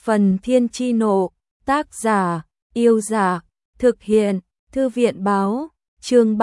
Phần Thiên Chi Nộ, tác giả, Yêu Giả, thực hiện, Thư viện Báo, chương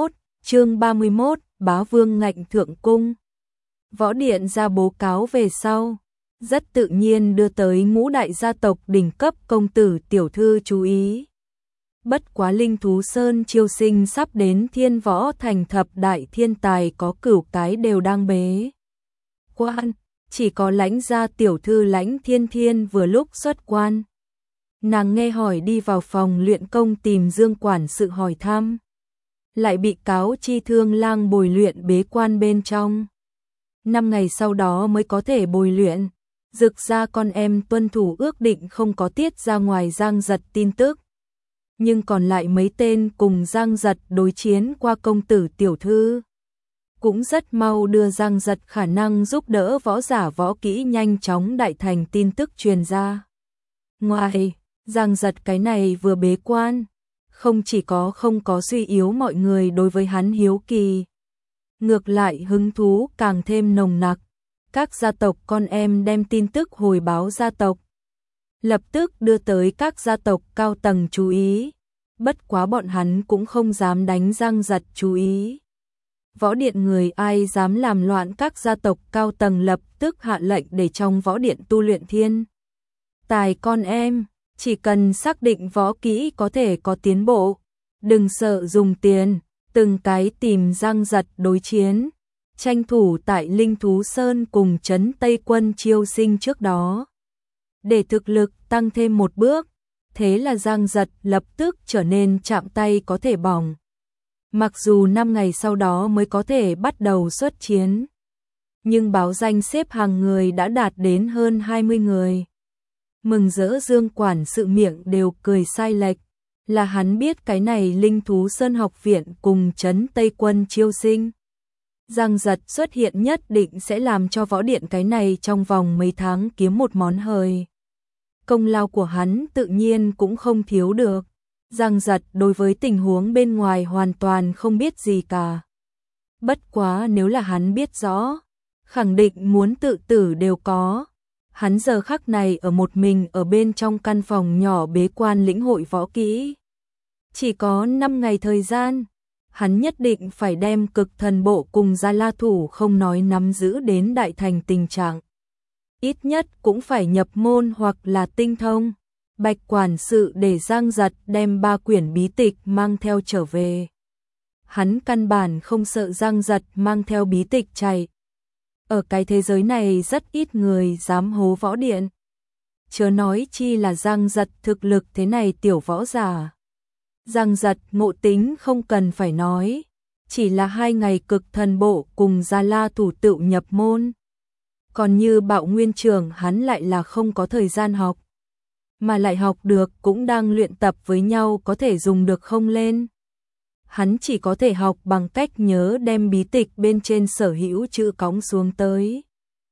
31, Bá Vương ngạnh thượng cung. Võ Điện ra báo cáo về sau, rất tự nhiên đưa tới ngũ đại gia tộc đỉnh cấp công tử tiểu thư chú ý. Bất quá Linh Thú Sơn chiêu sinh sắp đến Thiên Võ Thành thập đại thiên tài có cửu cái đều đang bế quan, chỉ có Lãnh gia tiểu thư Lãnh Thiên Thiên vừa lúc xuất quan. Nàng nghe hỏi đi vào phòng luyện công tìm Dương quản sự hỏi thăm, lại bị cáo chi Thương Lang bồi luyện bế quan bên trong. 5 ngày sau đó mới có thể bồi luyện. Dực ra con em tuân thủ ước định không có tiết ra ngoài Giang Giật tin tức. Nhưng còn lại mấy tên cùng Giang Giật đối chiến qua công tử tiểu thư, cũng rất mau đưa Giang Giật khả năng giúp đỡ võ giả võ kỹ nhanh chóng đại thành tin tức truyền ra. Ngoài, Giang Giật cái này vừa bế quan, không chỉ không có suy yếu mọi người đối với hắn hiếu kỳ, ngược lại hứng thú càng thêm nồng nặc. Các gia tộc con em đem tin tức hồi báo gia tộc, lập tức đưa tới các gia tộc cao tầng chú ý, bất quá bọn hắn cũng không dám đánh Giang Giật chú ý. Võ điện người ai dám làm loạn, các gia tộc cao tầng lập tức hạ lệnh để trong võ điện tu luyện thiên tài con em, chỉ cần xác định võ kỹ có thể có tiến bộ, đừng sợ dùng tiền, từng cái tìm Giang Giật đối chiến, tranh thủ tại Linh Thú Sơn cùng trấn Tây Quân chiêu sinh trước đó, để thực lực tăng thêm một bước. Thế là Giang Giật lập tức trở nên chạm tay có thể bỏng. Mặc dù 5 ngày sau đó mới có thể bắt đầu xuất chiến, nhưng báo danh xếp hàng người đã đạt đến hơn 20 người. Mừng rỡ Dương quản sự miệng đều cười sai lệch, là hắn biết cái này Linh Thú Sơn học viện cùng trấn Tây Quân chiêu sinh. Giang Giật xuất hiện nhất định sẽ làm cho võ điện cái này trong vòng mấy tháng kiếm một món hời. Công lao của hắn tự nhiên cũng không thiếu được. Giang Giật đối với tình huống bên ngoài hoàn toàn không biết gì cả. Bất quá nếu là hắn biết rõ, khẳng định muốn tự tử đều có. Hắn giờ khắc này ở một mình ở bên trong căn phòng nhỏ bế quan lĩnh hội võ kỹ. Chỉ có 5 ngày thời gian, hắn nhất định phải đem Cực Thần Bộ cùng Gia La Thủ không nói nắm giữ đến đại thành tình trạng. Ít nhất cũng phải nhập môn hoặc là tinh thông. Bạch quản sự để Giang Giật đem 3 quyển bí tịch mang theo trở về. Hắn căn bản không sợ Giang Giật mang theo bí tịch chạy. Ở cái thế giới này rất ít người dám hố võ điện. Chớ nói chi là Giang Giật thực lực thế này tiểu võ giả. Giang Giật ngộ tính không cần phải nói. Chỉ là 2 ngày Cực Thần Bộ cùng Gia La Thủ tự nhập môn. Còn như Bạo Nguyên Trường hắn lại là không có thời gian học. Mà lại học được cũng đang luyện tập với nhau có thể dùng được không lên. Hắn chỉ có thể học bằng cách nhớ đem bí tịch bên trên sở hữu chữ cõng xuống tới.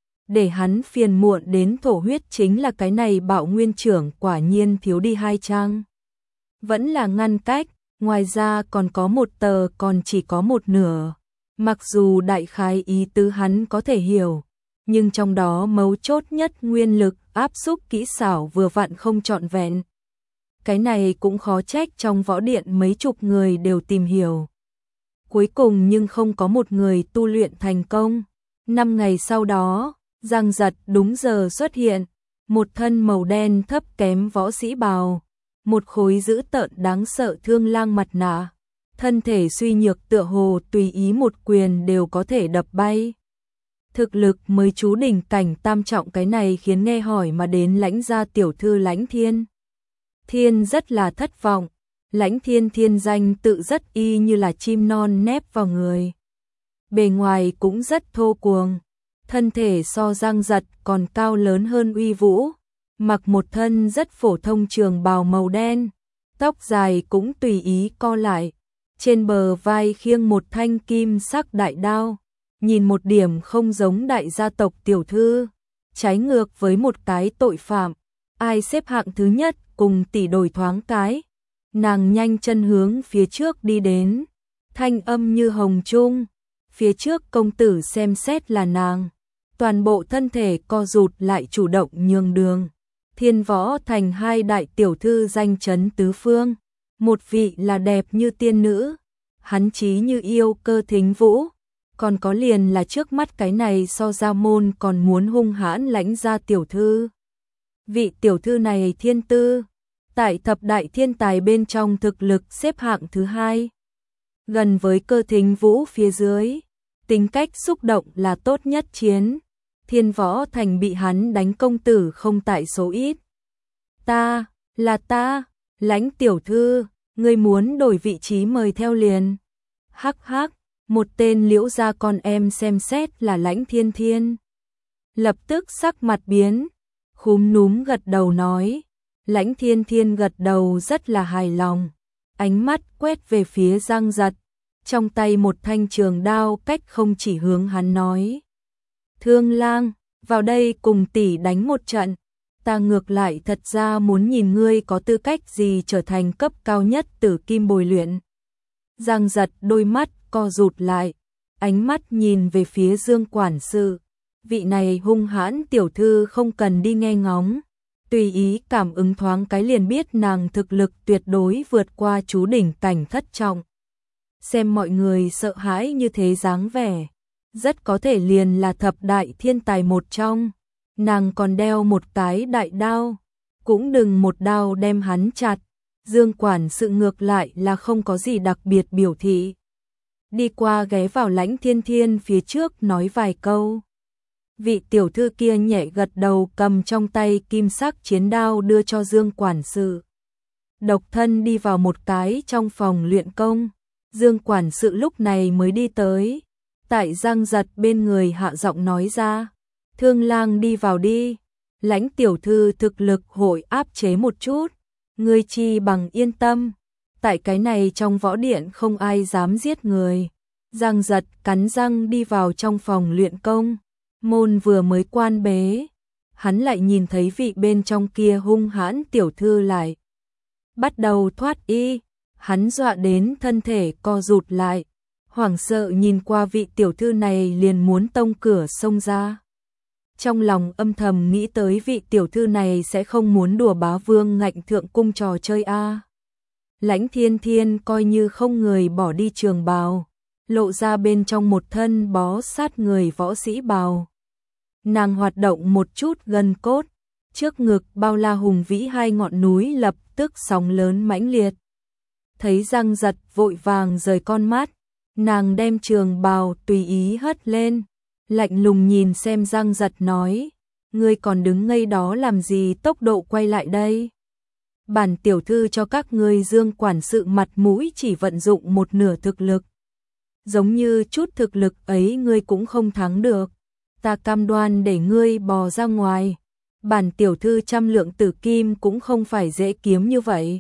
Để hắn phiền muộn đến thổ huyết chính là cái này Bạo Nguyên Trưởng quả nhiên thiếu đi 2 trang. Vẫn là ngăn cách, ngoài ra còn có một tờ còn chỉ có một nửa. Mặc dù đại khái ý tứ hắn có thể hiểu, nhưng trong đó mấu chốt nhất nguyên lực áp xúc kỹ xảo vừa vặn không trọn vẹn. Cái này cũng khó trách trong võ điện mấy chục người đều tìm hiểu. Cuối cùng nhưng không có một người tu luyện thành công. 5 ngày sau đó, Giang Giật đúng giờ xuất hiện, một thân màu đen thấp kém võ sĩ bào, một khối dữ tợn đáng sợ thương lang mặt nạ, thân thể suy nhược tựa hồ tùy ý một quyền đều có thể đập bay. Thực lực mới chú đỉnh cảnh tam trọng, cái này khiến nghe hỏi mà đến Lãnh gia tiểu thư Lãnh Thiên Thiên rất là thất vọng. Lãnh Thiên Thiên danh tự rất y như là chim non nép vào người. Bề ngoài cũng rất thô cuồng, thân thể so Giang Giật còn cao lớn hơn uy vũ, mặc một thân rất phổ thông trường bào màu đen, tóc dài cũng tùy ý co lại, trên bờ vai khiêng một thanh kim sắc đại đao. Nhìn một điểm không giống đại gia tộc tiểu thư, trái ngược với một cái tội phạm, ai xếp hạng thứ nhất cùng tỷ đổi thoáng cái. Nàng nhanh chân hướng phía trước đi đến, thanh âm như hồng trung, phía trước công tử xem xét là nàng, toàn bộ thân thể co rụt lại chủ động nhường đường, Thiên Võ Thành hai đại tiểu thư danh chấn tứ phương, một vị là đẹp như tiên nữ, hắn chí như yêu Cơ Thính Vũ, còn có liền là trước mắt cái này so ra môn còn muốn hung hãn lãnh ra tiểu thư. Vị tiểu thư này thiên tư, tại thập đại thiên tài bên trong thực lực xếp hạng thứ hai, gần với Cơ Thính Vũ phía dưới, tính cách xúc động là tốt nhất chiến. Thiên Võ Thành bị hắn đánh công tử không tại số ít. Ta, Lãnh tiểu thư, ngươi muốn đổi vị trí mời theo liền. Hắc hắc, một tên Liễu gia con em xem xét là Lãnh Thiên Thiên. Lập tức sắc mặt biến, khúm núm gật đầu nói. Lãnh Thiên Thiên gật đầu rất là hài lòng, ánh mắt quét về phía Giang Giật, trong tay một thanh trường đao cách không chỉ hướng hắn nói. Thương lang, vào đây cùng tỷ đánh một trận, ta ngược lại thật ra muốn nhìn ngươi có tư cách gì trở thành cấp cao nhất Tử Kim bồi luyện. Giang Giật đôi mắt co rụt lại, ánh mắt nhìn về phía Dương quản sự, vị này hung hãn tiểu thư không cần đi nghe ngóng, tùy ý cảm ứng thoáng cái liền biết nàng thực lực tuyệt đối vượt qua chú đỉnh cảnh thất trọng. Xem mọi người sợ hãi như thế dáng vẻ, rất có thể liền là thập đại thiên tài một trong. Nàng còn đeo một cái đại đao, cũng đừng một đao đem hắn chặt. Dương quản sự ngược lại là không có gì đặc biệt biểu thị. Đi qua ghé vào Lãnh Thiên Thiên phía trước nói vài câu. Vị tiểu thư kia nhẹ gật đầu cầm trong tay kim sắc chiến đao đưa cho Dương quản sự. Độc thân đi vào một cái trong phòng luyện công. Dương quản sự lúc này mới đi tới. Tại Giang Giật bên người hạ giọng nói ra. Thương lang đi vào đi. Lãnh tiểu thư thực lực hội áp chế một chút. Ngươi chi bằng yên tâm. Tại cái này trong võ điện không ai dám giết người. Giang Giật cắn răng đi vào trong phòng luyện công. Môn vừa mới quan bế, hắn lại nhìn thấy vị bên trong kia hung hãn tiểu thư lại bắt đầu thoát y, hắn dọa đến thân thể co rụt lại, hoảng sợ nhìn qua vị tiểu thư này liền muốn tông cửa xông ra. Trong lòng âm thầm nghĩ tới vị tiểu thư này sẽ không muốn đùa bá vương ngạnh thượng cung trò chơi a. Lãnh Thiên Thiên coi như không người bỏ đi trường bào, lộ ra bên trong một thân bó sát người võ sĩ bào. Nàng hoạt động một chút gần cốt, trước ngực bao la hùng vĩ hai ngọn núi lập tức sóng lớn mãnh liệt. Thấy Giang Giật vội vàng rời con mắt, nàng đem trường bào tùy ý hất lên, lạnh lùng nhìn xem Giang Giật nói, ngươi còn đứng ngây đó làm gì, tốc độ quay lại đây. Bản tiểu thư cho các ngươi Dương quản sự mặt mũi chỉ vận dụng một nửa thực lực. Giống như chút thực lực ấy ngươi cũng không thắng được. Ta cam đoan để ngươi bò ra ngoài. Bản tiểu thư 100 lượng tử kim cũng không phải dễ kiếm như vậy.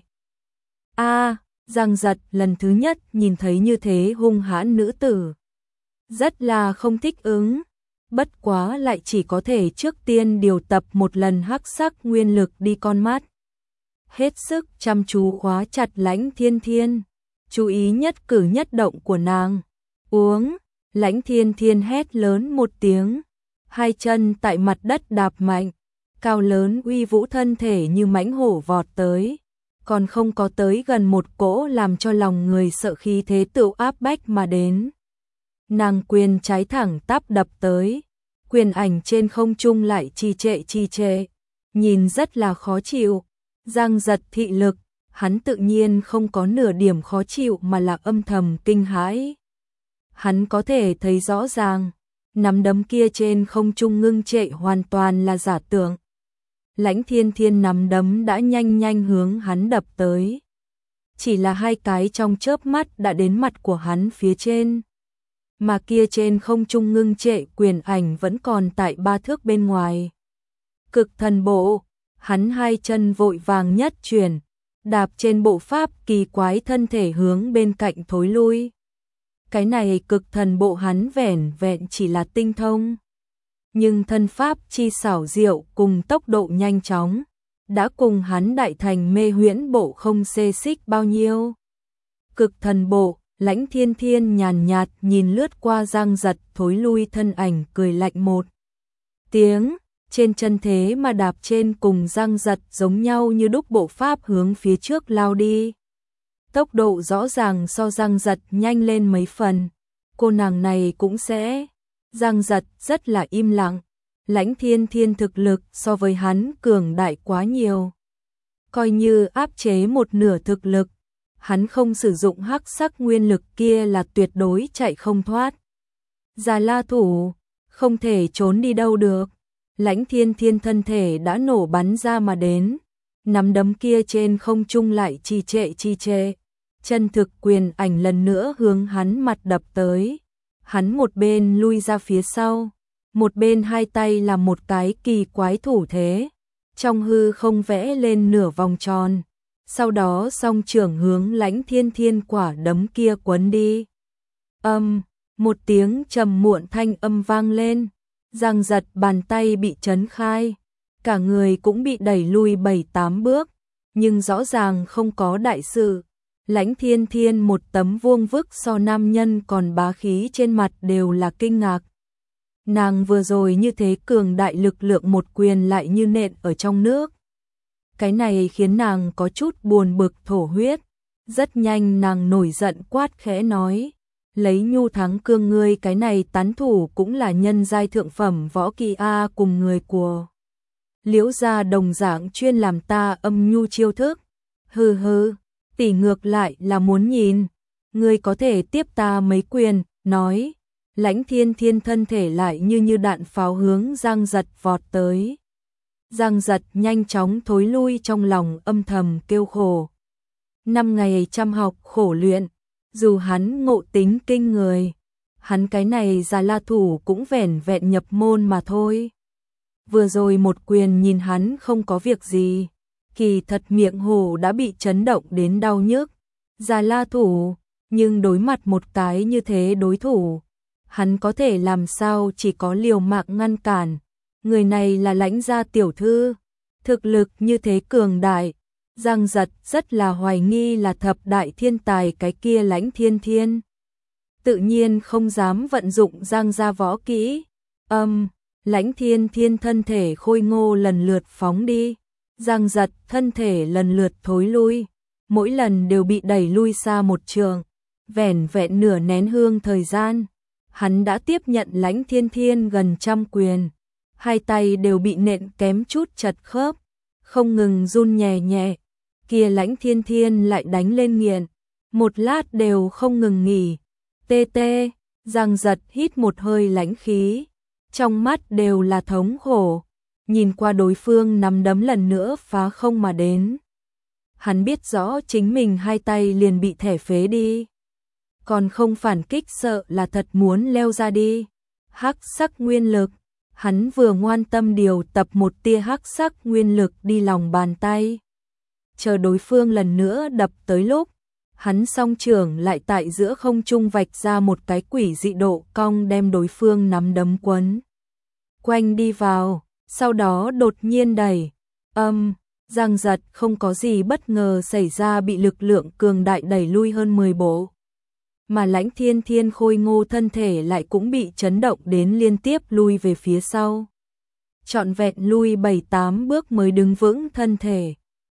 Giang Giật lần thứ nhất nhìn thấy như thế hung hãn nữ tử. Rất là không thích ứng. Bất quá lại chỉ có thể trước tiên điều tập một lần hắc sắc nguyên lực đi con mắt. Hết sức chăm chú khóa chặt Lãnh Thiên Thiên. Chú ý nhất cử nhất động của nàng. Uống, Lãnh Thiên Thiên hét lớn một tiếng, hai chân tại mặt đất đạp mạnh, cao lớn uy vũ thân thể như mãnh hổ vọt tới, còn không có tới gần một cỗ làm cho lòng người sợ khí thế tựu áp bách mà đến. Nàng quyền trái thẳng tắp đập tới, quyền ảnh trên không trung lại trì trệ, nhìn rất là khó chịu. Giang Giật thị lực, hắn tự nhiên không có nửa điểm khó chịu mà là âm thầm kinh hãi. Hắn có thể thấy rõ ràng, nắm đấm kia trên không trung ngưng trệ hoàn toàn là giả tưởng. Lãnh Thiên Thiên nắm đấm đã nhanh hướng hắn đập tới. Chỉ là hai cái trong chớp mắt đã đến mặt của hắn phía trên. Mà kia trên không trung ngưng trệ quyền ảnh vẫn còn tại 3 thước bên ngoài. Cực thần bộ, hắn hai chân vội vàng nhất chuyển, đạp trên bộ pháp kỳ quái thân thể hướng bên cạnh thối lui. Cái này cực thần bộ hắn vẻn vẹn chỉ là tinh thông. Nhưng thân pháp chi xảo diệu cùng tốc độ nhanh chóng, đã cùng hắn đại thành mê huyễn bộ không xê xích bao nhiêu. Cực thần bộ, Lãnh Thiên Thiên nhàn nhạt nhìn lướt qua Giang Giật thối lui thân ảnh cười lạnh một tiếng, trên chân thế mà đạp trên cùng Giang Giật giống nhau như đúc bộ pháp hướng phía trước lao đi. Tốc độ rõ ràng so Giang Giật nhanh lên mấy phần, cô nàng này cũng sẽ. Giang Giật rất là im lặng, Lãnh Thiên Thiên thực lực so với hắn cường đại quá nhiều. Coi như áp chế một nửa thực lực, hắn không sử dụng hắc sắc nguyên lực kia là tuyệt đối chạy không thoát. Già La thủ, không thể trốn đi đâu được. Lãnh Thiên Thiên thân thể đã nổ bắn ra mà đến, nắm đấm kia trên không trung lại trì trệ. Chân thực quyền ảnh lần nữa hướng hắn mặt đập tới. Hắn một bên lui ra phía sau, một bên hai tay làm một cái kỳ quái thủ thế, trong hư không vẽ lên nửa vòng tròn, sau đó song trưởng hướng Lãnh Thiên Thiên quả đấm kia quấn đi. Một tiếng trầm muộn thanh âm vang lên, Giang Giật bàn tay bị chấn khai, cả người cũng bị đẩy lui 7-8 bước, nhưng rõ ràng không có đại sự. Lãnh Thiên Thiên một tấm vuông vức so nam nhân còn bá khí trên mặt đều là kinh ngạc. Nàng vừa rồi như thế cường đại lực lượng một quyền lại như nện ở trong nước. Cái này khiến nàng có chút buồn bực thổ huyết. Rất nhanh nàng nổi giận quát khẽ nói, lấy Nhu Thắng Cương ngươi cái này tán thủ cũng là nhân giai thượng phẩm võ kỳ a, cùng người của Liễu gia đồng dạng chuyên làm ta âm nhu chiêu thức. Hừ, tỷ ngược lại là muốn nhìn, ngươi có thể tiếp ta mấy quyền, nói. Lãnh Thiên Thiên thân thể lại như đạn pháo hướng Giang Giật vọt tới. Giang Giật nhanh chóng thối lui, trong lòng âm thầm kêu khổ. 5 ngày chăm học khổ luyện, dù hắn ngộ tính kinh người, hắn cái này Già La thủ cũng vẻn vẹn nhập môn mà thôi. Vừa rồi một quyền nhìn hắn không có việc gì, kỳ thật miệng hổ đã bị chấn động đến đau nhức. Già La thủ, nhưng đối mặt một cái như thế đối thủ, hắn có thể làm sao, chỉ có liều mạng ngăn cản. Người này là Lãnh gia tiểu thư, thực lực như thế cường đại. Giang Giật rất là hoài nghi là thập đại thiên tài cái kia Lãnh Thiên Thiên. Tự nhiên không dám vận dụng Giang gia võ kỹ. Lãnh Thiên Thiên thân thể khôi ngô lần lượt phóng đi. Giang Giật thân thể lần lượt thối lui, mỗi lần đều bị đẩy lui xa một trường. Vẻn vẹn nửa nén hương thời gian, hắn đã tiếp nhận Lãnh Thiên Thiên gần 100 quyền. Hai tay đều bị nện kém chút chật khớp, không ngừng run nhẹ. Kia Lãnh Thiên Thiên lại đánh lên nghiện, một lát đều không ngừng nghỉ. Tê. Giang Giật hít một hơi lãnh khí, trong mắt đều là thống khổ, nhìn qua đối phương nắm đấm lần nữa phá không mà đến. Hắn biết rõ chính mình hai tay liền bị thẻ phế đi, còn không phản kích sợ là thật muốn leo ra đi. Hắc sắc nguyên lực, hắn vừa ngoan tâm điều tập một tia hắc sắc nguyên lực đi lòng bàn tay. Chờ đối phương lần nữa đập tới lúc, hắn song trưởng lại tại giữa không trung vạch ra một cái quỷ dị độ cong đem đối phương nắm đấm quấn quanh đi vào, sau đó đột nhiên đẩy. Giang Giật không có gì bất ngờ xảy ra, bị lực lượng cường đại đẩy lui hơn 10 bộ. Mà Lãnh Thiên Thiên khôi ngô thân thể lại cũng bị chấn động đến liên tiếp lui về phía sau. Trọn vẹn lui 7-8 bước mới đứng vững thân thể.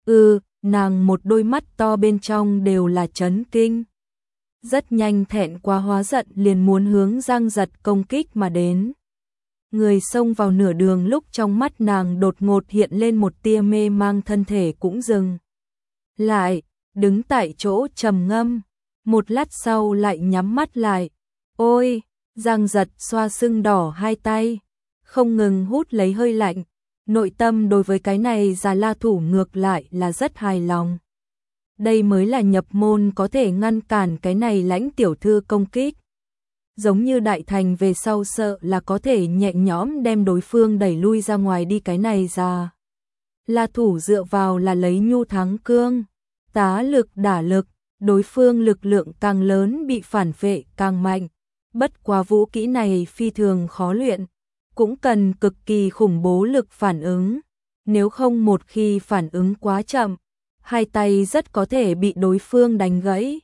Nàng một đôi mắt to bên trong đều là chấn kinh. Rất nhanh thẹn quá hóa giận liền muốn hướng Giang Giật công kích mà đến. Người xông vào nửa đường lúc trong mắt nàng đột ngột hiện lên một tia mê mang, thân thể cũng dừng lại, đứng tại chỗ trầm ngâm. Một lát sau lại nhắm mắt lại. Ôi, Giang Giật xoa sưng đỏ hai tay, không ngừng hút lấy hơi lạnh. Nội tâm đối với cái này Già La thủ ngược lại là rất hài lòng. Đây mới là nhập môn có thể ngăn cản cái này Lãnh tiểu thư công kích. Giống như đại thành về sau sợ là có thể nhẹ nhõm đem đối phương đẩy lui ra ngoài đi. Cái này Già La thủ dựa vào là lấy Nhu Thắng Cương, tá lực đả lực, đối phương lực lượng càng lớn bị phản vệ càng mạnh. Bất quá vũ kỹ này phi thường khó luyện, cũng cần cực kỳ khủng bố lực phản ứng. Nếu không một khi phản ứng quá chậm, hai tay rất có thể bị đối phương đánh gãy.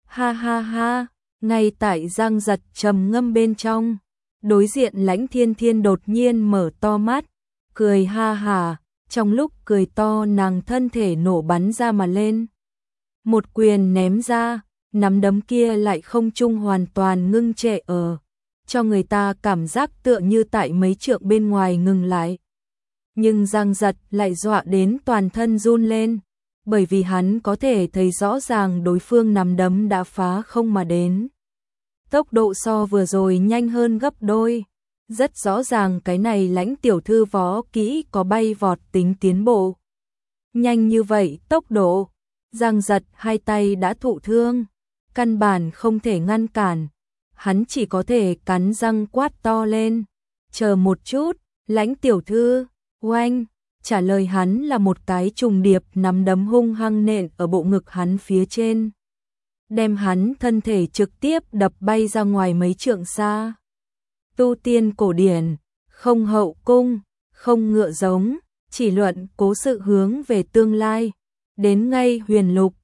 Ha, ngay tại Giang Giật trầm ngâm bên trong, đối diện Lãnh Thiên Thiên đột nhiên mở to mắt, cười ha hả, trong lúc cười to nàng thân thể nổ bắn ra mà lên. Một quyền ném ra, nắm đấm kia lại không trung hoàn toàn ngưng trệ ở, cho người ta cảm giác tựa như tại mấy trượng bên ngoài ngừng lại. Nhưng Giang Giật lại dọa đến toàn thân run lên, bởi vì hắn có thể thấy rõ ràng đối phương nắm đấm đã phá không mà đến. Tốc độ so vừa rồi nhanh hơn gấp đôi. Rất rõ ràng cái này Lãnh tiểu thư võ kỹ có bay vọt tính tiến bộ. Nhanh như vậy tốc độ, Giang Giật hai tay đã thụ thương, căn bản không thể ngăn cản. Hắn chỉ có thể cắn răng quát to lên. Chờ một chút, Lãnh tiểu thư, oanh, trả lời hắn là một cái trùng điệp nắm đấm hung hăng nện ở bộ ngực hắn phía trên. Đem hắn thân thể trực tiếp đập bay ra ngoài mấy trượng xa. Tu tiên cổ điển, không hậu cung, không ngựa giống, chỉ luận cố sự hướng về tương lai. Đến ngay huyền lục,